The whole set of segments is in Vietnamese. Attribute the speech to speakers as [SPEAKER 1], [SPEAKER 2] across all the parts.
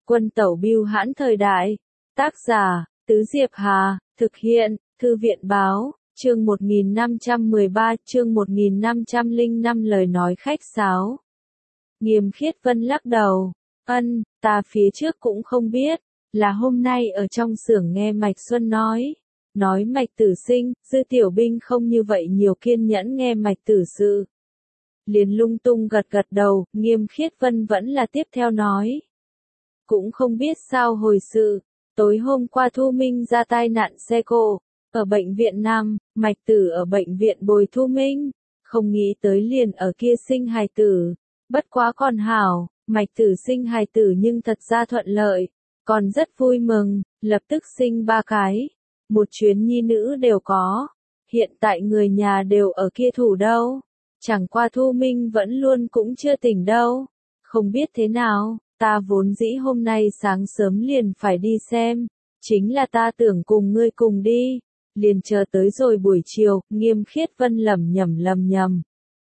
[SPEAKER 1] Quân tẩu bưu hãn thời đại. Tác giả, Tứ Diệp Hà, thực hiện, Thư viện báo, chương 1513, chương 1505 lời nói khách sáo. Nghiêm Khiết Vân lắc đầu, ta phía trước cũng không biết, là hôm nay ở trong xưởng nghe Mạch Xuân nói Mạch Tử sinh, Dư Tiểu Binh không như vậy nhiều kiên nhẫn nghe Mạch Tử sự. Liền lung tung gật đầu, Nghiêm Khiết Vân vẫn là tiếp theo nói. Cũng không biết sao hồi sự, tối hôm qua Thu Minh ra tai nạn xe cộ, ở bệnh viện Nam, Mạch Tử ở bệnh viện bồi Thu Minh, không nghĩ tới liền ở kia sinh hài tử, bất quá còn hảo, Mạch Tử sinh hài tử nhưng thật ra thuận lợi, còn rất vui mừng, lập tức sinh 3 cái, một chuyến nhi nữ đều có, hiện tại người nhà đều ở kia thủ đâu, chẳng qua Thu Minh vẫn luôn cũng chưa tỉnh đâu, không biết thế nào. Ta vốn dĩ hôm nay sáng sớm liền phải đi xem, chính là ta tưởng cùng ngươi cùng đi, liền chờ tới rồi buổi chiều, Nghiêm Khiết Vân lẩm nhẩm.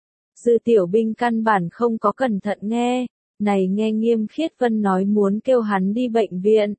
[SPEAKER 1] Dư Tiểu Binh căn bản không có cẩn thận nghe, này nghe Nghiêm Khiết Vân nói muốn kêu hắn đi bệnh viện.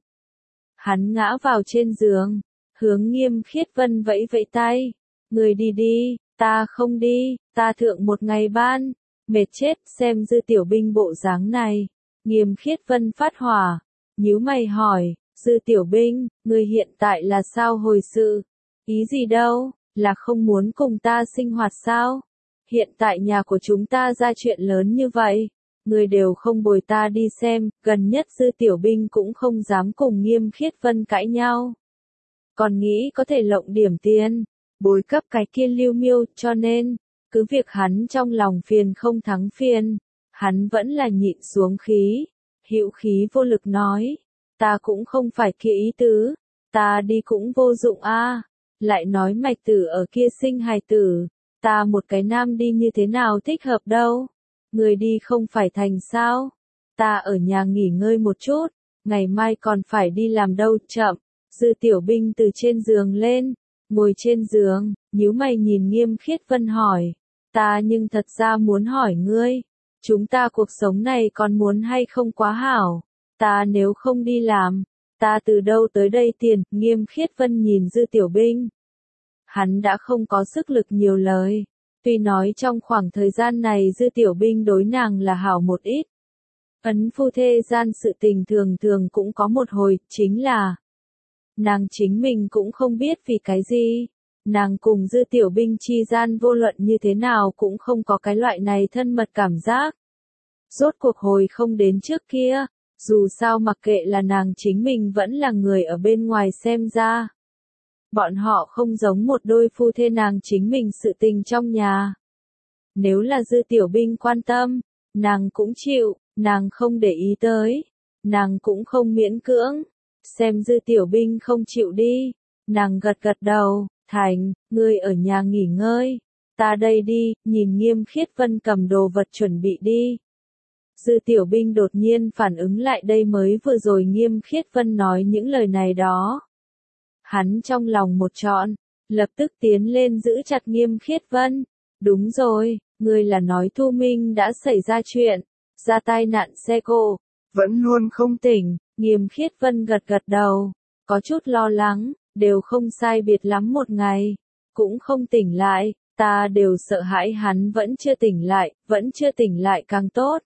[SPEAKER 1] Hắn ngã vào trên giường, hướng Nghiêm Khiết Vân vẫy tay, người đi, ta không đi, ta thượng một ngày ban, mệt chết, xem Dư Tiểu Binh bộ dáng này. Nghiêm Khiết Vân phát hỏa, nhíu mày hỏi, Dư Tiểu Binh, người hiện tại là sao hồi sự? Ý gì đâu, là không muốn cùng ta sinh hoạt sao? Hiện tại nhà của chúng ta ra chuyện lớn như vậy, người đều không bồi ta đi xem, gần nhất Dư Tiểu Binh cũng không dám cùng Nghiêm Khiết Vân cãi nhau. Còn nghĩ có thể lộng điểm tiền, bồi cấp cái kia Lưu Miêu, cho nên, cứ việc hắn trong lòng phiền không thắng phiền. Hắn vẫn là nhịn xuống khí, hữu khí vô lực nói, ta cũng không phải kia ý tứ, ta đi cũng vô dụng a. Lại nói Mạch Tử ở kia sinh hài tử, ta một cái nam đi như thế nào thích hợp đâu, người đi không phải thành sao, ta ở nhà nghỉ ngơi một chút, ngày mai còn phải đi làm đâu, chậm. Dư Tiểu Binh từ trên giường lên, ngồi trên giường, nhíu mày nhìn Nghiêm Khiết Vân hỏi, ta nhưng thật ra muốn hỏi ngươi. Chúng ta cuộc sống này còn muốn hay không quá hảo, ta nếu không đi làm, ta từ đâu tới đây tiền, Nghiêm Khiết Vân nhìn Dư Tiểu Binh. Hắn đã không có sức lực nhiều lời, tuy nói trong khoảng thời gian này Dư Tiểu Binh đối nàng là hảo một ít. Ấn phu thê gian sự tình thường cũng có một hồi, chính là nàng chính mình cũng không biết vì cái gì. Nàng cùng Dư Tiểu Binh chi gian vô luận như thế nào cũng không có cái loại này thân mật cảm giác. Rốt cuộc hồi không đến trước kia, dù sao mặc kệ là nàng chính mình vẫn là người ở bên ngoài xem ra. Bọn họ không giống một đôi phu thê nàng chính mình sự tình trong nhà. Nếu là Dư Tiểu Binh quan tâm, nàng cũng chịu, nàng không để ý tới, nàng cũng không miễn cưỡng. Xem Dư Tiểu Binh không chịu đi, nàng gật đầu. Thành, ngươi ở nhà nghỉ ngơi, ta đây đi, nhìn Nghiêm Khiết Vân cầm đồ vật chuẩn bị đi. Dư Tiểu Binh đột nhiên phản ứng lại đây mới vừa rồi Nghiêm Khiết Vân nói những lời này đó. Hắn trong lòng một trọn, lập tức tiến lên giữ chặt Nghiêm Khiết Vân. Đúng rồi, ngươi là nói Thu Minh đã xảy ra chuyện, ra tai nạn xe cộ, vẫn luôn không tỉnh. Nghiêm Khiết Vân gật đầu, có chút lo lắng. Đều không sai biệt lắm một ngày, cũng không tỉnh lại, ta đều sợ hãi hắn vẫn chưa tỉnh lại càng tốt.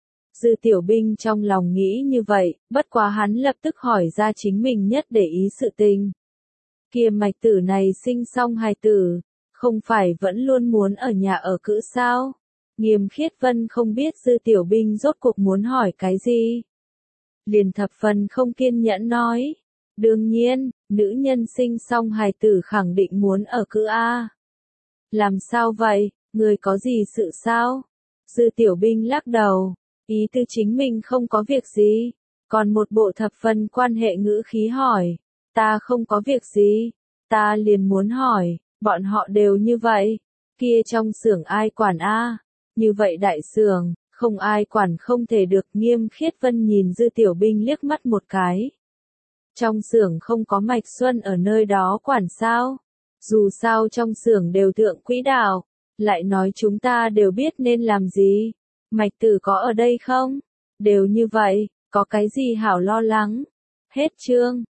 [SPEAKER 1] Dư Tiểu Binh trong lòng nghĩ như vậy, bất quá hắn lập tức hỏi ra chính mình nhất để ý sự tình. Kia Mạch Tử này sinh xong hài tử, không phải vẫn luôn muốn ở nhà ở cữ sao? Nghiêm Khiết Vân không biết Dư Tiểu Binh rốt cuộc muốn hỏi cái gì. Liền thập phần không kiên nhẫn nói. Đương nhiên, nữ nhân sinh xong hài tử khẳng định muốn ở cữ A. Làm sao vậy, người có gì sự sao? Dư Tiểu Binh lắc đầu, ý tư chính mình không có việc gì, còn một bộ thập phần quan hệ ngữ khí hỏi, ta không có việc gì, ta liền muốn hỏi, bọn họ đều như vậy, kia trong xưởng ai quản A, như vậy đại xưởng, không ai quản không thể được. Nghiêm Khiết Vân nhìn Dư Tiểu Binh liếc mắt một cái. Trong xưởng không có Mạch Xuân ở nơi đó quản sao? Dù sao trong xưởng đều thượng quỹ đạo, lại nói chúng ta đều biết nên làm gì. Mạch Tử có ở đây không? Đều như vậy, có cái gì hảo lo lắng. Hết chương.